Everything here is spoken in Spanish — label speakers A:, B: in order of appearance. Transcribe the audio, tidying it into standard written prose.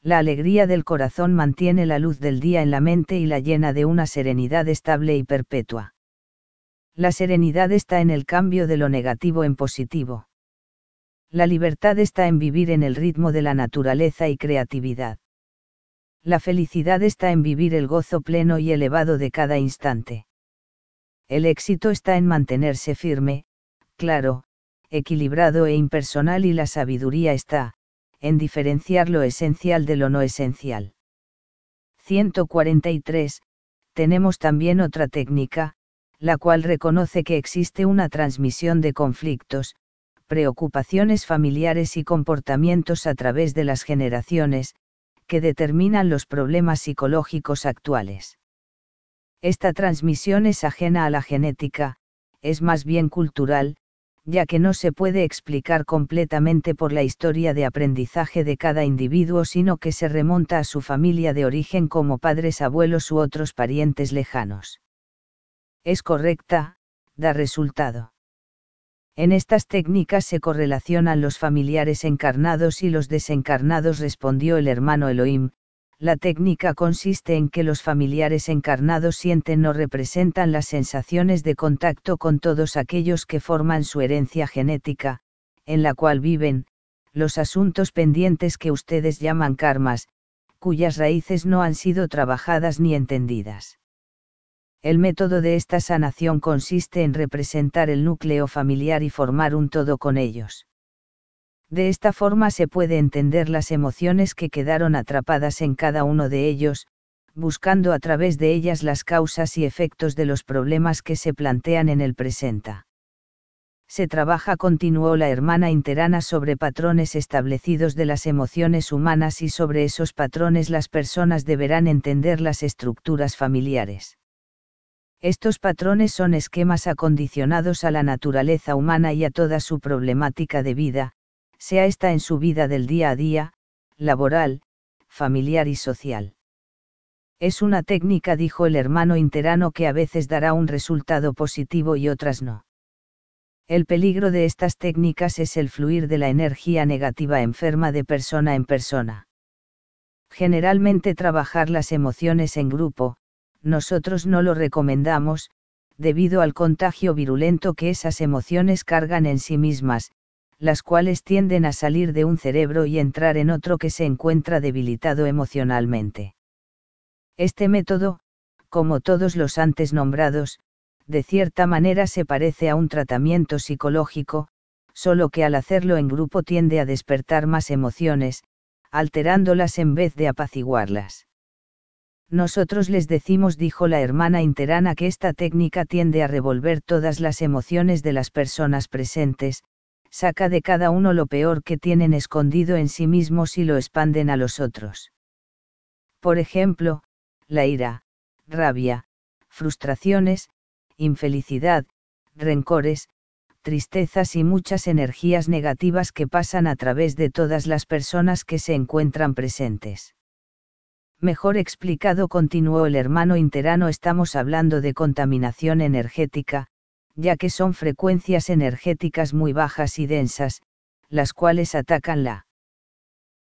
A: La alegría del corazón mantiene la luz del día en la mente y la llena de una serenidad estable y perpetua. La serenidad está en el cambio de lo negativo en positivo. La libertad está en vivir en el ritmo de la naturaleza y creatividad. La felicidad está en vivir el gozo pleno y elevado de cada instante. El éxito está en mantenerse firme, claro, equilibrado e impersonal, y la sabiduría está en diferenciar lo esencial de lo no esencial. 143. Tenemos también otra técnica, la cual reconoce que existe una transmisión de conflictos, preocupaciones familiares y comportamientos a través de las generaciones, que determinan los problemas psicológicos actuales. Esta transmisión es ajena a la genética, es más bien cultural, ya que no se puede explicar completamente por la historia de aprendizaje de cada individuo, sino que se remonta a su familia de origen como padres, abuelos u otros parientes lejanos. Es correcta, da resultado. En estas técnicas se correlacionan los familiares encarnados y los desencarnados, respondió el hermano Elohim. La técnica consiste en que los familiares encarnados sienten o representan las sensaciones de contacto con todos aquellos que forman su herencia genética, en la cual viven, los asuntos pendientes que ustedes llaman karmas, cuyas raíces no han sido trabajadas ni entendidas. El método de esta sanación consiste en representar el núcleo familiar y formar un todo con ellos. De esta forma se puede entender las emociones que quedaron atrapadas en cada uno de ellos, buscando a través de ellas las causas y efectos de los problemas que se plantean en el presente. Se trabaja, continuó la hermana interana, sobre patrones establecidos de las emociones humanas, y sobre esos patrones las personas deberán entender las estructuras familiares. Estos patrones son esquemas acondicionados a la naturaleza humana y a toda su problemática de vida, sea esta en su vida del día a día, laboral, familiar y social. Es una técnica, dijo el hermano interano, que a veces dará un resultado positivo y otras no. El peligro de estas técnicas es el fluir de la energía negativa enferma de persona en persona. Generalmente trabajar las emociones en grupo, nosotros no lo recomendamos, debido al contagio virulento que esas emociones cargan en sí mismas, las cuales tienden a salir de un cerebro y entrar en otro que se encuentra debilitado emocionalmente. Este método, como todos los antes nombrados, de cierta manera se parece a un tratamiento psicológico, solo que al hacerlo en grupo tiende a despertar más emociones, alterándolas en vez de apaciguarlas. Nosotros les decimos, dijo la hermana interana, que esta técnica tiende a revolver todas las emociones de las personas presentes, saca de cada uno lo peor que tienen escondido en sí mismos y lo expanden a los otros. Por ejemplo, la ira, rabia, frustraciones, infelicidad, rencores, tristezas y muchas energías negativas que pasan a través de todas las personas que se encuentran presentes. Mejor explicado, continuó el hermano interano, estamos hablando de contaminación energética, ya que son frecuencias energéticas muy bajas y densas, las cuales atacan la